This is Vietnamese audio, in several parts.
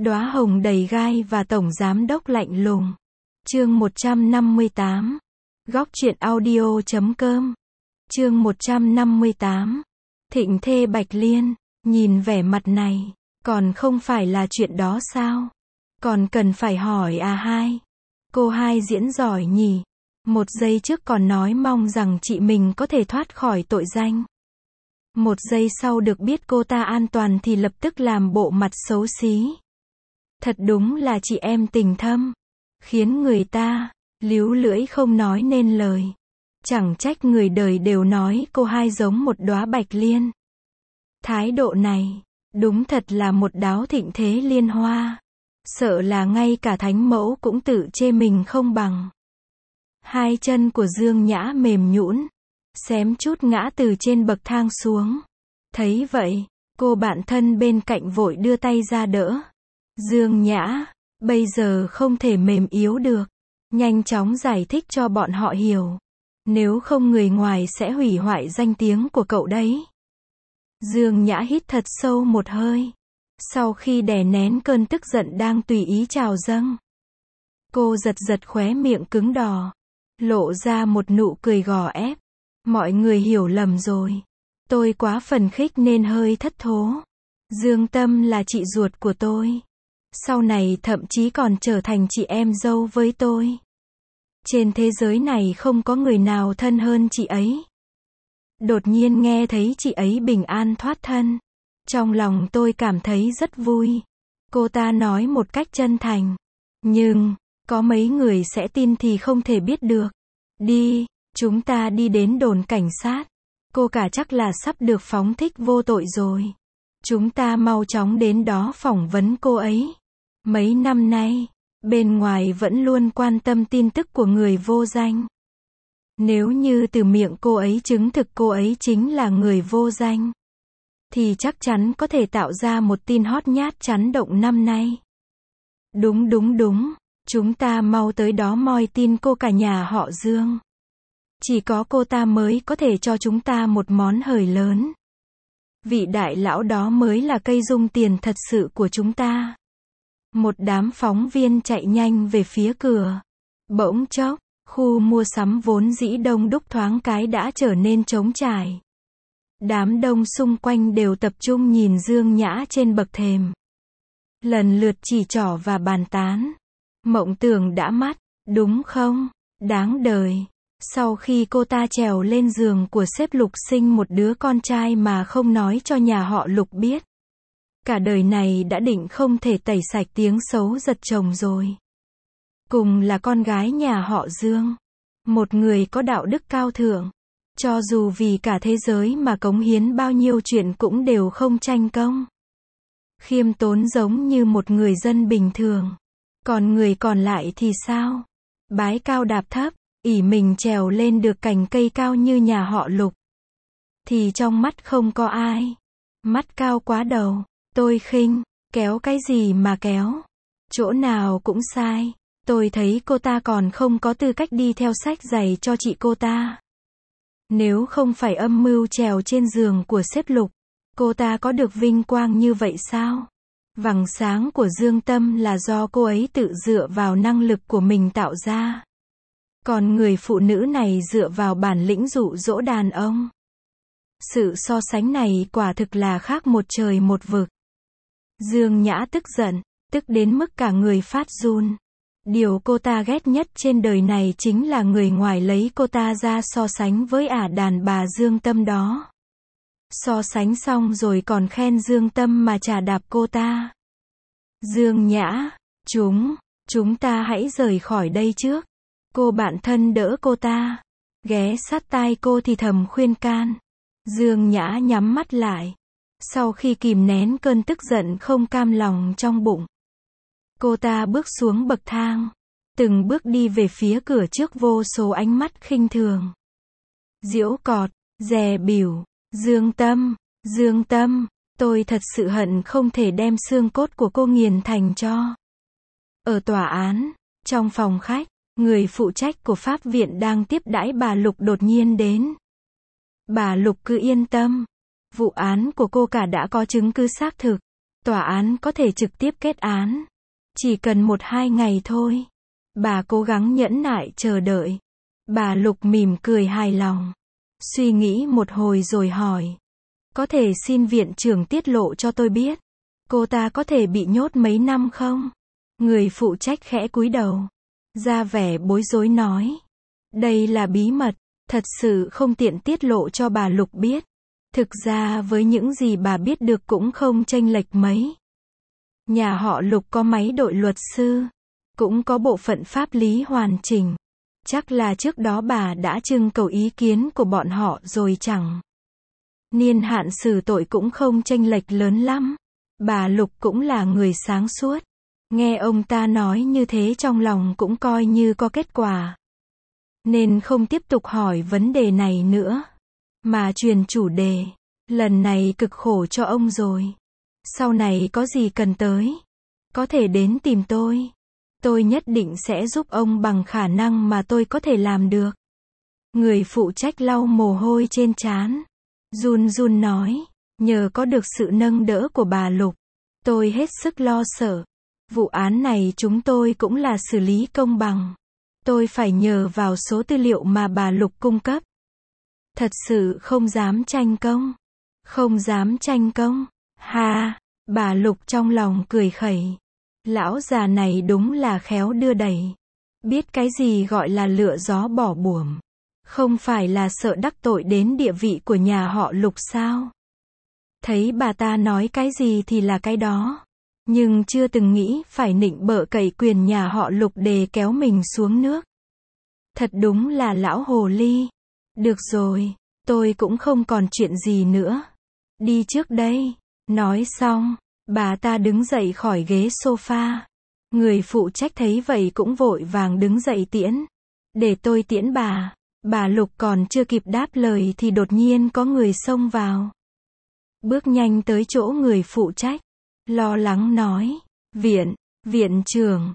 Đóa hồng đầy gai và tổng giám đốc lạnh lùng. Chương 158. Góc truyện audio.com. Chương 158. Thịnh thê Bạch Liên, nhìn vẻ mặt này, còn không phải là chuyện đó sao? Còn cần phải hỏi à hai? Cô hai diễn giỏi nhỉ? Một giây trước còn nói mong rằng chị mình có thể thoát khỏi tội danh. Một giây sau được biết cô ta an toàn thì lập tức làm bộ mặt xấu xí. Thật đúng là chị em tình thâm, khiến người ta líu lưỡi không nói nên lời. Chẳng trách người đời đều nói cô hai giống một đóa bạch liên. Thái độ này, đúng thật là một đáo thịnh thế liên hoa. Sợ là ngay cả thánh mẫu cũng tự chê mình không bằng. Hai chân của Dương Nhã mềm nhũn, xém chút ngã từ trên bậc thang xuống. Thấy vậy, cô bạn thân bên cạnh vội đưa tay ra đỡ. Dương Nhã, bây giờ không thể mềm yếu được. Nhanh chóng giải thích cho bọn họ hiểu. Nếu không người ngoài sẽ hủy hoại danh tiếng của cậu đấy. Dương Nhã hít thật sâu một hơi. Sau khi đè nén cơn tức giận đang tùy ý trào dâng, cô giật giật khóe miệng cứng đỏ, lộ ra một nụ cười gò ép. Mọi người hiểu lầm rồi. Tôi quá phần khích nên hơi thất thố. Dương Tâm là chị ruột của tôi. Sau này thậm chí còn trở thành chị em dâu với tôi. Trên thế giới này không có người nào thân hơn chị ấy. Đột nhiên nghe thấy chị ấy bình an thoát thân. Trong lòng tôi cảm thấy rất vui. Cô ta nói một cách chân thành. Nhưng, có mấy người sẽ tin thì không thể biết được. Đi, chúng ta đi đến đồn cảnh sát. Cô cả chắc là sắp được phóng thích vô tội rồi. Chúng ta mau chóng đến đó phỏng vấn cô ấy. Mấy năm nay, bên ngoài vẫn luôn quan tâm tin tức của người vô danh. Nếu như từ miệng cô ấy chứng thực cô ấy chính là người vô danh, thì chắc chắn có thể tạo ra một tin hot nhát chấn động năm nay. Đúng, chúng ta mau tới đó moi tin cô cả nhà họ Dương. Chỉ có cô ta mới có thể cho chúng ta một món hời lớn. Vị đại lão đó mới là cây dung tiền thật sự của chúng ta. Một đám phóng viên chạy nhanh về phía cửa. Bỗng chốc, khu mua sắm vốn dĩ đông đúc thoáng cái đã trở nên trống trải. Đám đông xung quanh đều tập trung nhìn Dương Nhã trên bậc thềm. Lần lượt chỉ trỏ và bàn tán. Mộng tưởng đã mất, đúng không? Đáng đời. Sau khi cô ta trèo lên giường của sếp Lục sinh một đứa con trai mà không nói cho nhà họ Lục biết. Cả đời này đã định không thể tẩy sạch tiếng xấu giật chồng rồi. Cùng là con gái nhà họ Dương. Một người có đạo đức cao thượng. Cho dù vì cả thế giới mà cống hiến bao nhiêu chuyện cũng đều không tranh công. Khiêm tốn giống như một người dân bình thường. Còn người còn lại thì sao? Bái cao đạp thấp, ỷ mình trèo lên được cành cây cao như nhà họ Lục. Thì trong mắt không có ai. Mắt cao quá đầu. Tôi khinh, kéo cái gì mà kéo? Chỗ nào cũng sai. Tôi thấy cô ta còn không có tư cách đi theo sách giày cho chị cô ta. Nếu không phải âm mưu trèo trên giường của sếp Lục, cô ta có được vinh quang như vậy sao? Vầng sáng của Dương Tâm là do cô ấy tự dựa vào năng lực của mình tạo ra. Còn người phụ nữ này dựa vào bản lĩnh dụ dỗ đàn ông. Sự so sánh này quả thực là khác một trời một vực. Dương Nhã tức giận, tức đến mức cả người phát run. Điều cô ta ghét nhất trên đời này chính là người ngoài lấy cô ta ra so sánh với ả đàn bà Dương Tâm đó. So sánh xong rồi còn khen Dương Tâm mà chà đạp cô ta. Dương Nhã, chúng ta hãy rời khỏi đây trước. Cô bạn thân đỡ cô ta, ghé sát tai cô thì thầm khuyên can. Dương Nhã nhắm mắt lại. Sau khi kìm nén cơn tức giận không cam lòng trong bụng, cô ta bước xuống bậc thang, từng bước đi về phía cửa trước vô số ánh mắt khinh thường. Giễu cọt, dè bỉu, Dương Tâm, tôi thật sự hận không thể đem xương cốt của cô nghiền thành tro. Ở tòa án, trong phòng khách, người phụ trách của pháp viện đang tiếp đãi bà Lục đột nhiên đến. Bà Lục cứ yên tâm. Vụ án của cô cả đã có chứng cứ xác thực. Tòa án có thể trực tiếp kết án. Chỉ cần 1-2 ngày thôi. Bà cố gắng nhẫn nại chờ đợi. Bà Lục mỉm cười hài lòng. Suy nghĩ một hồi rồi hỏi. Có thể xin viện trưởng tiết lộ cho tôi biết. Cô ta có thể bị nhốt mấy năm không? Người phụ trách khẽ cúi đầu. Ra vẻ bối rối nói. Đây là bí mật. Thật sự không tiện tiết lộ cho bà Lục biết. Thực ra với những gì bà biết được cũng không chênh lệch mấy. Nhà họ Lục có máy đội luật sư. Cũng có bộ phận pháp lý hoàn chỉnh. Chắc là trước đó bà đã trưng cầu ý kiến của bọn họ rồi chẳng. Niên hạn xử tội cũng không chênh lệch lớn lắm. Bà Lục cũng là người sáng suốt. Nghe ông ta nói như thế trong lòng cũng coi như có kết quả. Nên không tiếp tục hỏi vấn đề này nữa. Mà truyền chủ đề. Lần này cực khổ cho ông rồi. Sau này có gì cần tới. Có thể đến tìm tôi. Tôi nhất định sẽ giúp ông bằng khả năng mà tôi có thể làm được. Người phụ trách lau mồ hôi trên trán. Run run nói. Nhờ có được sự nâng đỡ của bà Lục. Tôi hết sức lo sợ. Vụ án này chúng tôi cũng là xử lý công bằng. Tôi phải nhờ vào số tư liệu mà bà Lục cung cấp. Thật sự không dám tranh công. Không dám tranh công. Ha, bà Lục trong lòng cười khẩy. Lão già này đúng là khéo đưa đẩy. Biết cái gì gọi là lựa gió bỏ buồm. Không phải là sợ đắc tội đến địa vị của nhà họ Lục sao? Thấy bà ta nói cái gì thì là cái đó. Nhưng chưa từng nghĩ phải nịnh bợ cậy quyền nhà họ Lục để kéo mình xuống nước. Thật đúng là lão hồ ly. Được rồi, tôi cũng không còn chuyện gì nữa. Đi trước đây. Nói xong, bà ta đứng dậy khỏi ghế sofa. Người phụ trách thấy vậy cũng vội vàng đứng dậy tiễn. Để tôi tiễn bà. Bà Lục còn chưa kịp đáp lời thì đột nhiên có người xông vào. Bước nhanh tới chỗ người phụ trách. Lo lắng nói. Viện trưởng,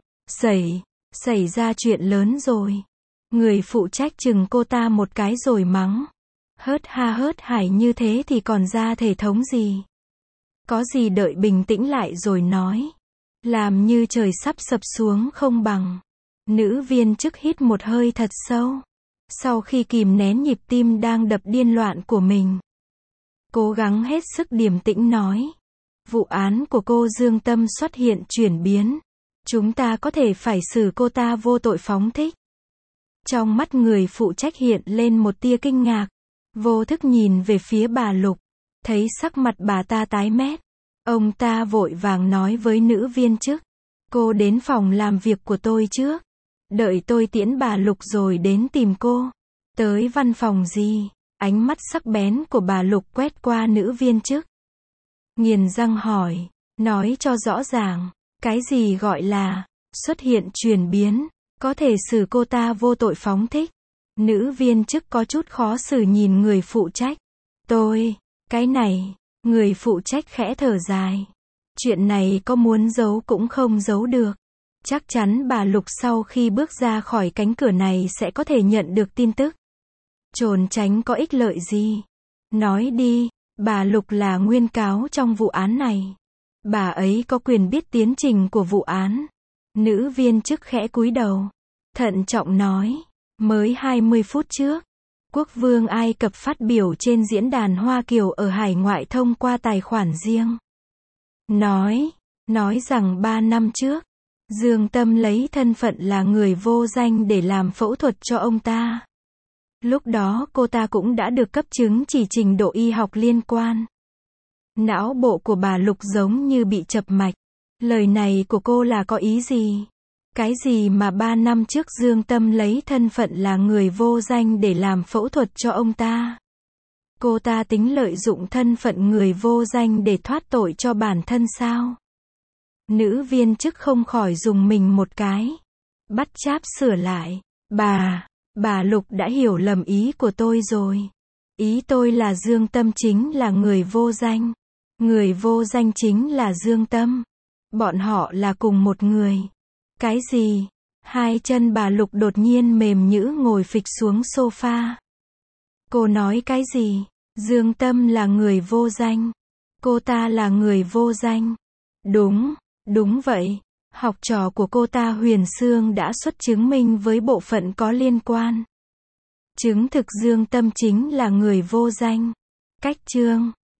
xảy ra chuyện lớn rồi. Người phụ trách chừng cô ta một cái rồi mắng. Hớt hải như thế thì còn ra thể thống gì. Có gì đợi bình tĩnh lại rồi nói. Làm như trời sắp sập xuống không bằng. Nữ viên chức hít một hơi thật sâu. Sau khi kìm nén nhịp tim đang đập điên loạn của mình. Cố gắng hết sức điềm tĩnh nói. Vụ án của cô Dương Tâm xuất hiện chuyển biến. Chúng ta có thể phải xử cô ta vô tội phóng thích. Trong mắt người phụ trách hiện lên một tia kinh ngạc. Vô thức nhìn về phía bà Lục. Thấy sắc mặt bà ta tái mét. Ông ta vội vàng nói với nữ viên chức. Cô đến phòng làm việc của tôi trước. Đợi tôi tiễn bà Lục rồi đến tìm cô. Tới văn phòng gì? Ánh mắt sắc bén của bà Lục quét qua nữ viên chức. Nghiền răng hỏi. Nói cho rõ ràng. Cái gì gọi là xuất hiện chuyển biến. Có thể xử cô ta vô tội phóng thích. Nữ viên chức có chút khó xử nhìn người phụ trách. Cái này. Người phụ trách khẽ thở dài. Chuyện này có muốn giấu cũng không giấu được. Chắc chắn bà Lục sau khi bước ra khỏi cánh cửa này sẽ có thể nhận được tin tức. Trốn tránh có ích lợi gì? Nói đi, bà Lục là nguyên cáo trong vụ án này. Bà ấy có quyền biết tiến trình của vụ án. Nữ viên chức khẽ cúi đầu. Thận trọng nói. Mới 20 phút trước. Quốc vương Ai Cập phát biểu trên diễn đàn Hoa Kiều ở hải ngoại thông qua tài khoản riêng. Nói rằng 3 năm trước. Dương Tâm lấy thân phận là người vô danh để làm phẫu thuật cho ông ta. Lúc đó cô ta cũng đã được cấp chứng chỉ trình độ y học liên quan. Não bộ của bà Lục giống như bị chập mạch. Lời này của cô là có ý gì? Cái gì mà 3 năm trước Dương Tâm lấy thân phận là người vô danh để làm phẫu thuật cho ông ta? Cô ta tính lợi dụng thân phận người vô danh để thoát tội cho bản thân sao? Nữ viên chức không khỏi dùng mình một cái. Bắt cháp sửa lại. Bà Lục đã hiểu lầm ý của tôi rồi. Ý tôi là Dương Tâm chính là người vô danh. Người vô danh chính là Dương Tâm. Bọn họ là cùng một người. Cái gì? Hai chân bà Lục đột nhiên mềm nhũn ngồi phịch xuống sofa. Cô nói cái gì? Dương Tâm là người vô danh. Cô ta là người vô danh. Đúng, đúng vậy. Học trò của cô ta Huyền Sương đã xuất chứng minh với bộ phận có liên quan. Chứng thực Dương Tâm chính là người vô danh. Cách chương